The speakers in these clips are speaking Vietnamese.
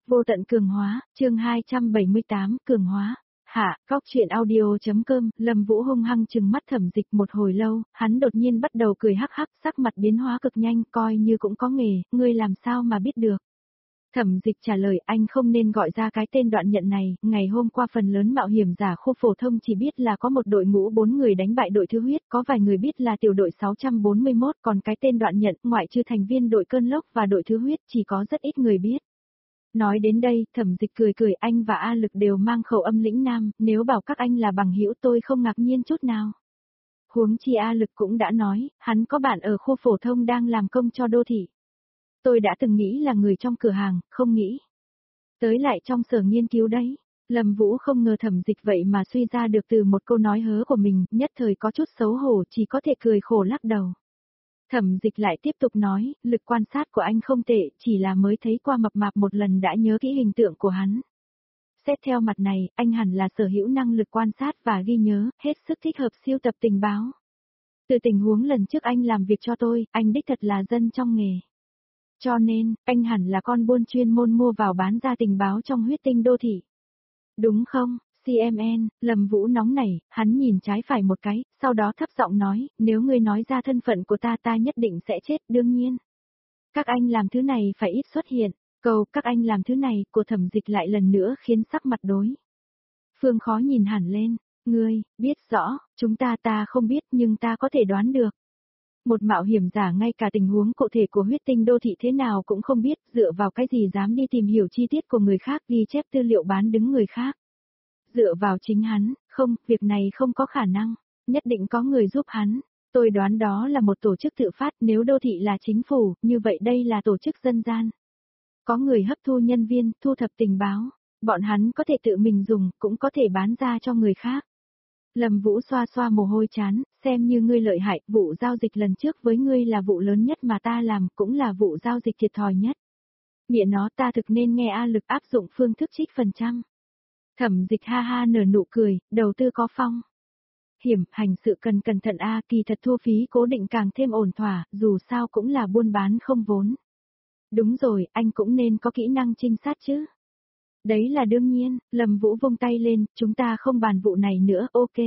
Vô tận cường hóa, chương 278, cường hóa. Hạ, góc chuyện audio.com, Lâm Vũ hung hăng trừng mắt Thẩm Dịch một hồi lâu, hắn đột nhiên bắt đầu cười hắc hắc, sắc mặt biến hóa cực nhanh, coi như cũng có nghề, ngươi làm sao mà biết được. Thẩm Dịch trả lời, anh không nên gọi ra cái tên đoạn nhận này, ngày hôm qua phần lớn mạo hiểm giả khu phổ thông chỉ biết là có một đội ngũ 4 người đánh bại đội thứ huyết, có vài người biết là tiểu đội 641, còn cái tên đoạn nhận, ngoại trừ thành viên đội cơn lốc và đội thứ huyết, chỉ có rất ít người biết. Nói đến đây, Thẩm Dịch cười cười, anh và A Lực đều mang khẩu âm lĩnh nam, nếu bảo các anh là bằng hữu tôi không ngạc nhiên chút nào. Huống chi A Lực cũng đã nói, hắn có bạn ở khu phổ thông đang làm công cho đô thị. Tôi đã từng nghĩ là người trong cửa hàng, không nghĩ tới lại trong sở nghiên cứu đấy. Lâm Vũ không ngờ Thẩm Dịch vậy mà suy ra được từ một câu nói hớ của mình, nhất thời có chút xấu hổ, chỉ có thể cười khổ lắc đầu. Thẩm Dịch lại tiếp tục nói, lực quan sát của anh không tệ, chỉ là mới thấy qua mập mạp một lần đã nhớ kỹ hình tượng của hắn. Xét theo mặt này, anh hẳn là sở hữu năng lực quan sát và ghi nhớ, hết sức thích hợp siêu tập tình báo. Từ tình huống lần trước anh làm việc cho tôi, anh đích thật là dân trong nghề. Cho nên, anh hẳn là con buôn chuyên môn mua vào bán ra tình báo trong huyết tinh đô thị. Đúng không? CMN, Lâm Vũ nóng nảy, hắn nhìn trái phải một cái, sau đó thấp giọng nói, nếu ngươi nói ra thân phận của ta nhất định sẽ chết, đương nhiên. Các anh làm thứ này phải ít xuất hiện, câu các anh làm thứ này của Thẩm Dịch lại lần nữa khiến sắc mặt đối. Phương khó nhìn hẳn lên, ngươi, biết rõ, chúng ta không biết nhưng ta có thể đoán được. Một mạo hiểm giả ngay cả tình huống cụ thể của huyết tinh đô thị thế nào cũng không biết, dựa vào cái gì dám đi tìm hiểu chi tiết của người khác ghi chép tư liệu bán đứng người khác. Dựa vào chính hắn, không, việc này không có khả năng, nhất định có người giúp hắn. Tôi đoán đó là một tổ chức tự phát, nếu đô thị là chính phủ, như vậy đây là tổ chức dân gian. Có người hấp thu nhân viên, thu thập tình báo, bọn hắn có thể tự mình dùng, cũng có thể bán ra cho người khác. Lâm Vũ xoa xoa mồ hôi chán, xem như ngươi lợi hại, vụ giao dịch lần trước với ngươi là vụ lớn nhất mà ta làm, cũng là vụ giao dịch thiệt thòi nhất. Mẹ nó ta thực nên nghe A Lực áp dụng phương thức trích phần trăm. Thẩm Dịch ha ha nở nụ cười, đầu tư có phong. Hiểm, hành sự cần cẩn thận a, kỳ thật thu phí cố định càng thêm ổn thỏa, dù sao cũng là buôn bán không vốn. Đúng rồi, anh cũng nên có kỹ năng trinh sát chứ. Đấy là đương nhiên, Lâm Vũ vung tay lên, chúng ta không bàn vụ này nữa, ok.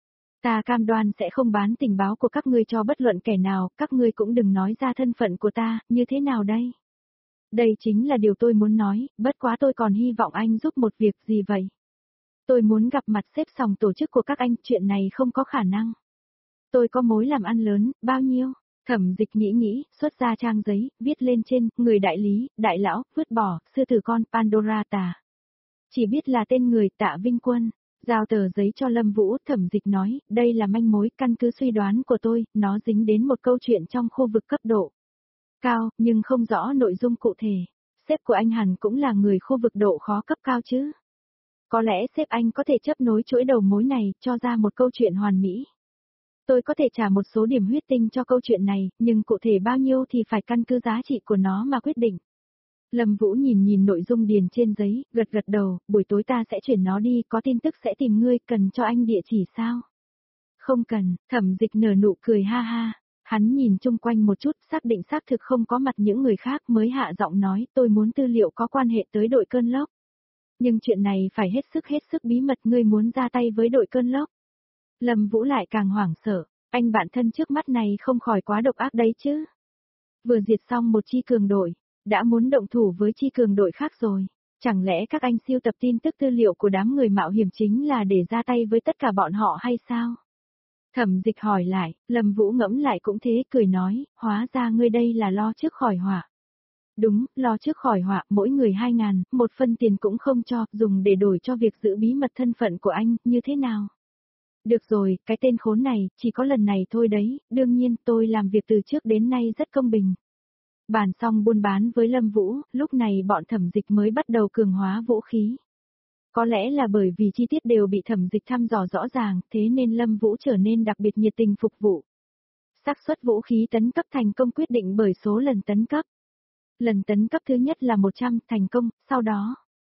Ta cam đoan sẽ không bán tình báo của các ngươi cho bất luận kẻ nào, các ngươi cũng đừng nói ra thân phận của ta, như thế nào đây? Đây chính là điều tôi muốn nói, bất quá tôi còn hy vọng anh giúp một việc gì vậy? Tôi muốn gặp mặt xếp sòng tổ chức của các anh, chuyện này không có khả năng. Tôi có mối làm ăn lớn, bao nhiêu? Thẩm Dịch nghĩ, xuất ra trang giấy, viết lên trên, người đại lý, đại lão, vứt bỏ, sư tử con, Pandora tà. Chỉ biết là tên người Tạ Vinh Quân. Giao tờ giấy cho Lâm Vũ, Thẩm Dịch nói, đây là manh mối, căn cứ suy đoán của tôi, nó dính đến một câu chuyện trong khu vực cấp độ cao, nhưng không rõ nội dung cụ thể. Sếp của anh hẳn cũng là người khu vực độ khó cấp cao chứ. Có lẽ sếp anh có thể chấp nối chuỗi đầu mối này, cho ra một câu chuyện hoàn mỹ. Tôi có thể trả một số điểm huyết tinh cho câu chuyện này, nhưng cụ thể bao nhiêu thì phải căn cứ giá trị của nó mà quyết định. Lâm Vũ nhìn nội dung điền trên giấy, gật đầu, buổi tối ta sẽ chuyển nó đi, có tin tức sẽ tìm ngươi, cần cho anh địa chỉ sao? Không cần, Thẩm Dịch nở nụ cười ha ha. Hắn nhìn chung quanh một chút, xác định xác thực không có mặt những người khác mới hạ giọng nói, tôi muốn tư liệu có quan hệ tới đội cơn lốc. Nhưng chuyện này phải hết sức bí mật, ngươi muốn ra tay với đội cơn lốc. Lâm Vũ lại càng hoảng sợ, anh bạn thân trước mắt này không khỏi quá độc ác đấy chứ. Vừa diệt xong một chi cường đội, đã muốn động thủ với chi cường đội khác rồi. Chẳng lẽ các anh siêu tập tin tức tư liệu của đám người mạo hiểm chính là để ra tay với tất cả bọn họ hay sao? Thẩm Dịch hỏi lại, Lâm Vũ ngẫm lại cũng thế, cười nói, hóa ra ngươi đây là lo trước khỏi họa. Đúng, lo trước khỏi họa, mỗi người 2.000, một phân tiền cũng không cho, dùng để đổi cho việc giữ bí mật thân phận của anh, như thế nào? Được rồi, cái tên khốn này, chỉ có lần này thôi đấy, đương nhiên tôi làm việc từ trước đến nay rất công bình. Bàn xong buôn bán với Lâm Vũ, lúc này bọn Thẩm Dịch mới bắt đầu cường hóa vũ khí. Có lẽ là bởi vì chi tiết đều bị Thẩm Dịch thăm dò rõ ràng, thế nên Lâm Vũ trở nên đặc biệt nhiệt tình phục vụ. Xác suất vũ khí tấn cấp thành công quyết định bởi số lần tấn cấp. Lần tấn cấp thứ nhất là 100 thành công, sau đó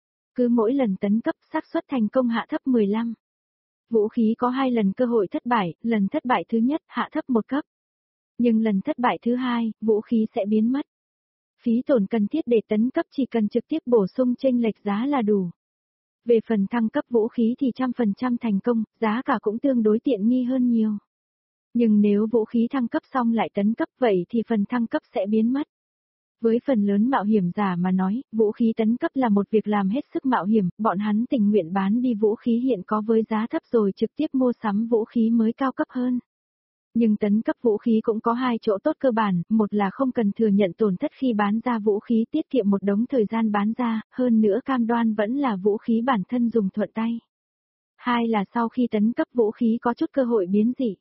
cứ mỗi lần tấn cấp xác suất thành công hạ thấp 15. Vũ khí có 2 lần cơ hội thất bại, lần thất bại thứ nhất hạ thấp 1 cấp. Nhưng lần thất bại thứ hai, vũ khí sẽ biến mất. Phí tổn cần thiết để tấn cấp chỉ cần trực tiếp bổ sung chênh lệch giá là đủ. Về phần thăng cấp vũ khí thì 100% thành công, giá cả cũng tương đối tiện nghi hơn nhiều. Nhưng nếu vũ khí thăng cấp xong lại tấn cấp vậy thì phần thăng cấp sẽ biến mất. Với phần lớn mạo hiểm giả mà nói, vũ khí tấn cấp là một việc làm hết sức mạo hiểm, bọn hắn tình nguyện bán đi vũ khí hiện có với giá thấp rồi trực tiếp mua sắm vũ khí mới cao cấp hơn. Nhưng tấn cấp vũ khí cũng có hai chỗ tốt cơ bản, một là không cần thừa nhận tổn thất khi bán ra vũ khí tiết kiệm một đống thời gian bán ra, hơn nữa cam đoan vẫn là vũ khí bản thân dùng thuận tay. Hai là sau khi tấn cấp vũ khí có chút cơ hội biến dị.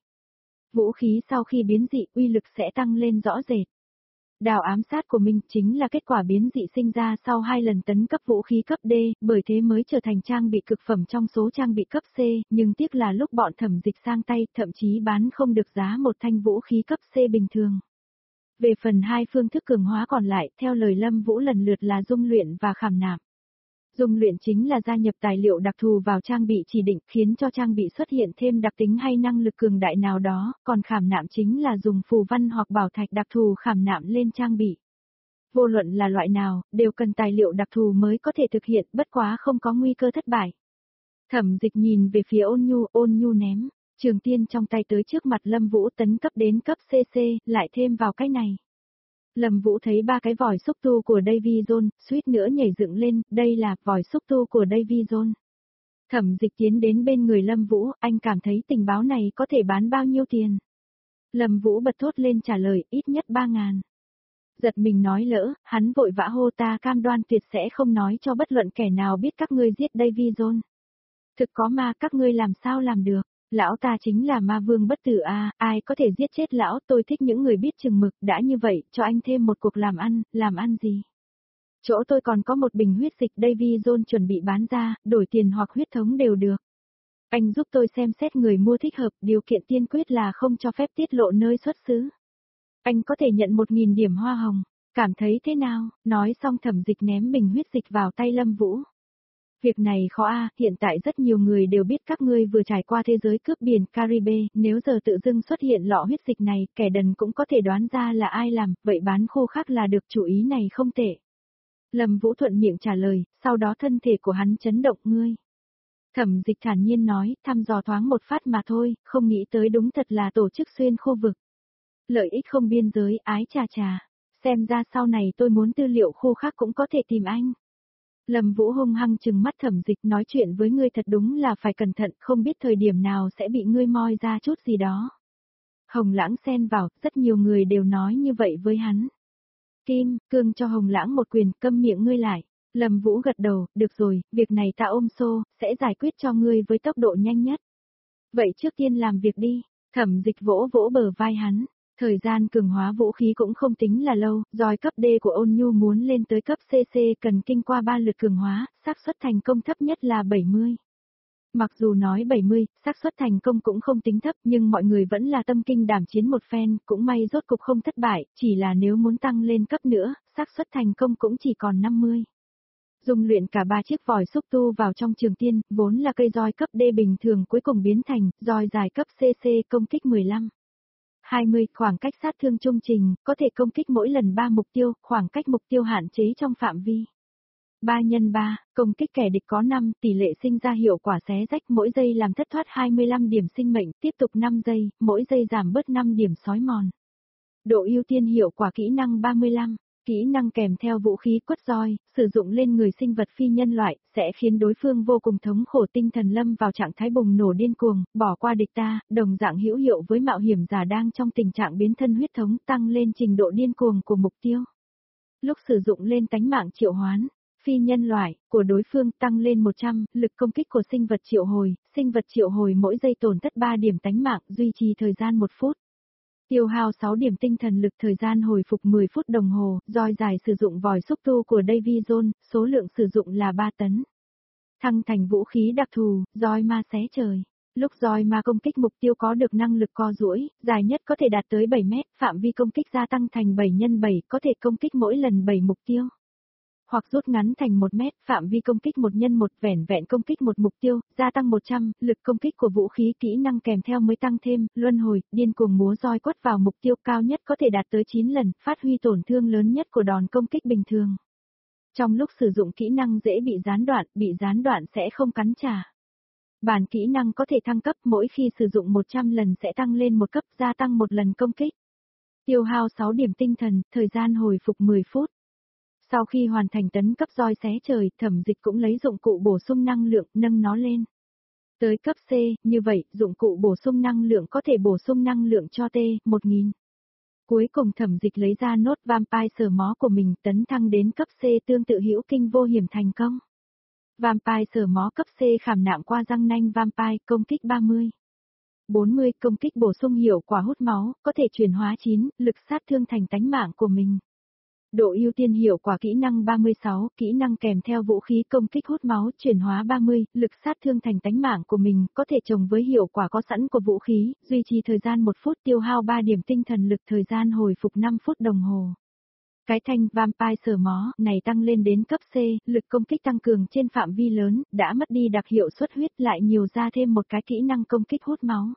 Vũ khí sau khi biến dị uy lực sẽ tăng lên rõ rệt. Đào ám sát của mình chính là kết quả biến dị sinh ra sau 2 lần tấn cấp vũ khí cấp D, bởi thế mới trở thành trang bị cực phẩm trong số trang bị cấp C, nhưng tiếc là lúc bọn thẩm dịch sang tay thậm chí bán không được giá một thanh vũ khí cấp C bình thường. Về phần hai phương thức cường hóa còn lại, theo lời Lâm Vũ lần lượt là dung luyện và khảm nạm. Dung luyện chính là gia nhập tài liệu đặc thù vào trang bị chỉ định khiến cho trang bị xuất hiện thêm đặc tính hay năng lực cường đại nào đó, còn khảm nạm chính là dùng phù văn hoặc bảo thạch đặc thù khảm nạm lên trang bị. Vô luận là loại nào, đều cần tài liệu đặc thù mới có thể thực hiện, bất quá không có nguy cơ thất bại. Thẩm Dịch nhìn về phía Ôn Nhu ném trường tiên trong tay tới trước mặt Lâm Vũ tấn cấp đến cấp CC, lại thêm vào cái này. Lâm Vũ thấy 3 cái vòi xúc tu của Davy Jones, suýt nữa nhảy dựng lên, đây là vòi xúc tu của Davy Jones. Thẩm Dịch tiến đến bên người Lâm Vũ, anh cảm thấy tình báo này có thể bán bao nhiêu tiền? Lâm Vũ bật thốt lên trả lời, ít nhất 3.000. Giật mình nói lỡ, hắn vội vã hô ta cam đoan tuyệt sẽ không nói cho bất luận kẻ nào biết các ngươi giết Davy Jones. Thực có ma các ngươi làm sao làm được? Lão ta chính là ma vương bất tử a, ai có thể giết chết lão, tôi thích những người biết chừng mực, đã như vậy, cho anh thêm một cuộc làm ăn gì? Chỗ tôi còn có một bình huyết dịch Davy Jones chuẩn bị bán ra, đổi tiền hoặc huyết thống đều được. Anh giúp tôi xem xét người mua thích hợp, điều kiện tiên quyết là không cho phép tiết lộ nơi xuất xứ. Anh có thể nhận 1.000 điểm hoa hồng, cảm thấy thế nào? Nói xong Thẩm Dịch ném bình huyết dịch vào tay Lâm Vũ. Việc này khó a, hiện tại rất nhiều người đều biết các ngươi vừa trải qua thế giới cướp biển Caribe, nếu giờ tự dưng xuất hiện lọ huyết dịch này, kẻ đần cũng có thể đoán ra là ai làm, vậy bán khô khác là được, chủ ý này không tệ. Lâm Vũ thuận miệng trả lời, sau đó thân thể của hắn chấn động ngươi. Thẩm Dịch thản nhiên nói, thăm dò thoáng một phát mà thôi, không nghĩ tới đúng thật là tổ chức xuyên khu vực. Lợi ích không biên giới, ái chà chà. Xem ra sau này tôi muốn tư liệu khô khác cũng có thể tìm anh. Lâm Vũ hung hăng trừng mắt Thẩm Dịch, nói chuyện với ngươi thật đúng là phải cẩn thận, không biết thời điểm nào sẽ bị ngươi moi ra chút gì đó. Hồng Lãng xen vào, rất nhiều người đều nói như vậy với hắn. Kim, cương cho Hồng Lãng một quyền, câm miệng ngươi lại. Lâm Vũ gật đầu, được rồi, việc này ta ôm xô, sẽ giải quyết cho ngươi với tốc độ nhanh nhất. Vậy trước tiên làm việc đi. Thẩm Dịch vỗ vỗ bờ vai hắn. Thời gian cường hóa vũ khí cũng không tính là lâu, roi cấp D của Ôn Nhu muốn lên tới cấp CC cần kinh qua 3 lượt cường hóa, xác suất thành công thấp nhất là 70. Mặc dù nói 70, xác suất thành công cũng không tính thấp nhưng mọi người vẫn là tâm kinh đảm chiến một phen, cũng may rốt cục không thất bại, chỉ là nếu muốn tăng lên cấp nữa, xác suất thành công cũng chỉ còn 50. Dung luyện cả 3 chiếc vòi xúc tu vào trong trường tiên, vốn là cây roi cấp D bình thường cuối cùng biến thành roi dài cấp CC công kích 15. 20, khoảng cách sát thương trung trình, có thể công kích mỗi lần 3 mục tiêu, khoảng cách mục tiêu hạn chế trong phạm vi. 3 x 3, công kích kẻ địch có 5, tỷ lệ sinh ra hiệu quả xé rách mỗi giây làm thất thoát 25 điểm sinh mệnh, tiếp tục 5 giây, mỗi giây giảm bớt 5 điểm xói mòn. Độ ưu tiên hiệu quả kỹ năng 35. Kỹ năng kèm theo vũ khí quất roi, sử dụng lên người sinh vật phi nhân loại, sẽ khiến đối phương vô cùng thống khổ tinh thần lâm vào trạng thái bùng nổ điên cuồng, bỏ qua địch ta, đồng dạng hữu hiệu với mạo hiểm giả đang trong tình trạng biến thân huyết thống tăng lên trình độ điên cuồng của mục tiêu. Lúc sử dụng lên tánh mạng triệu hoán, phi nhân loại, của đối phương tăng lên 100, lực công kích của sinh vật triệu hồi mỗi giây tổn thất 3 điểm tánh mạng, duy trì thời gian 1 phút. Tiêu hao 6 điểm tinh thần lực, thời gian hồi phục 10 phút đồng hồ, roi dài sử dụng vòi xúc tu của Davy Jones, số lượng sử dụng là 3 tấn. Thăng thành vũ khí đặc thù, roi ma xé trời. Lúc roi ma công kích mục tiêu có được năng lực co duỗi, dài nhất có thể đạt tới 7 mét, phạm vi công kích gia tăng thành 7 x 7, có thể công kích mỗi lần 7 mục tiêu. hoặc rút ngắn thành 1 mét, phạm vi công kích 1 nhân 1, vẻn vẹn công kích một mục tiêu, gia tăng 100, lực công kích của vũ khí kỹ năng kèm theo mới tăng thêm, luân hồi, điên cuồng múa roi quất vào mục tiêu cao nhất có thể đạt tới 9 lần, phát huy tổn thương lớn nhất của đòn công kích bình thường. Trong lúc sử dụng kỹ năng dễ bị gián đoạn sẽ không cắn trả. Bản kỹ năng có thể thăng cấp, mỗi khi sử dụng 100 lần sẽ tăng lên 1 cấp, gia tăng 1 lần công kích. Tiêu hao 6 điểm tinh thần, thời gian hồi phục 10 phút. Sau khi hoàn thành tấn cấp roi xé trời, Thẩm Dịch cũng lấy dụng cụ bổ sung năng lượng, nâng nó lên. Tới cấp C, như vậy, dụng cụ bổ sung năng lượng có thể bổ sung năng lượng cho T1000. Cuối cùng Thẩm Dịch lấy ra nốt Vampire Sở Mó của mình, tấn thăng đến cấp C tương tự hữu kinh vô hiểm thành công. Vampire Sở Mó cấp C khảm nạm qua răng nanh Vampire, công kích 30. 40, công kích bổ sung hiệu quả hút máu, có thể chuyển hóa 9, lực sát thương thành tánh mạng của mình. Độ ưu tiên hiệu quả kỹ năng 36, kỹ năng kèm theo vũ khí công kích hút máu, chuyển hóa 30, lực sát thương thành tánh mạng của mình, có thể trồng với hiệu quả có sẵn của vũ khí, duy trì thời gian 1 phút, tiêu hao 3 điểm tinh thần lực, thời gian hồi phục 5 phút đồng hồ. Cái thanh Vampire Sở Mó này tăng lên đến cấp C, lực công kích tăng cường trên phạm vi lớn, đã mất đi đặc hiệu xuất huyết lại nhiều ra thêm một cái kỹ năng công kích hút máu.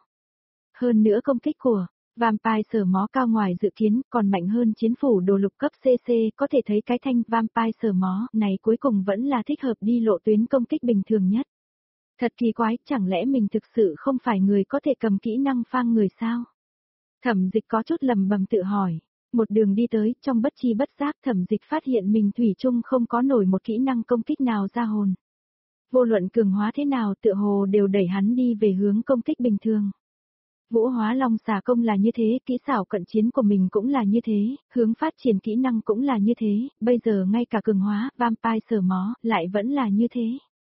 Hơn nữa công kích của Vampire Sở Mó cao ngoài dự kiến, còn mạnh hơn chiến phủ đồ lục cấp CC, có thể thấy cái thanh Vampire Sở Mó này cuối cùng vẫn là thích hợp đi lộ tuyến công kích bình thường nhất. Thật kỳ quái, chẳng lẽ mình thực sự không phải người có thể cầm kỹ năng phang người sao? Thẩm Dịch có chút lầm bầm tự hỏi. Một đường đi tới, trong bất chi bất giác Thẩm Dịch phát hiện mình thủy chung không có nổi một kỹ năng công kích nào ra hồn. Vô luận cường hóa thế nào tựa hồ đều đẩy hắn đi về hướng công kích bình thường. Vũ hóa long xà công là như thế, kỹ xảo cận chiến của mình cũng là như thế, hướng phát triển kỹ năng cũng là như thế, bây giờ ngay cả cường hóa, Vampire Sở Mó, lại vẫn là như thế.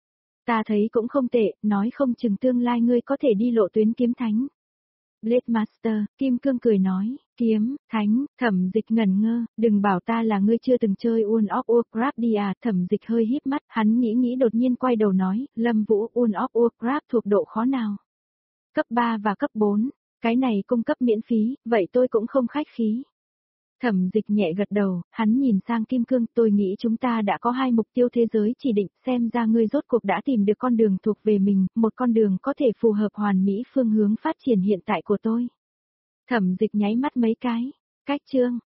Ta thấy cũng không tệ, nói không chừng tương lai ngươi có thể đi lộ tuyến kiếm thánh. Blade Master, Kim Cương cười nói, kiếm, thánh, Thẩm Dịch ngẩn ngơ, đừng bảo ta là ngươi chưa từng chơi World of Warcraft đi à, Thẩm Dịch hơi híp mắt, hắn nghĩ đột nhiên quay đầu nói, Lâm Vũ, World of Warcraft thuộc độ khó nào? Cấp 3 và cấp 4, cái này cung cấp miễn phí, vậy tôi cũng không khách khí. Thẩm Dịch nhẹ gật đầu, hắn nhìn sang Kim Cương, tôi nghĩ chúng ta đã có 2 mục tiêu thế giới chỉ định, xem ra ngươi rốt cuộc đã tìm được con đường thuộc về mình, một con đường có thể phù hợp hoàn mỹ phương hướng phát triển hiện tại của tôi. Thẩm Dịch nháy mắt mấy cái, cách chương.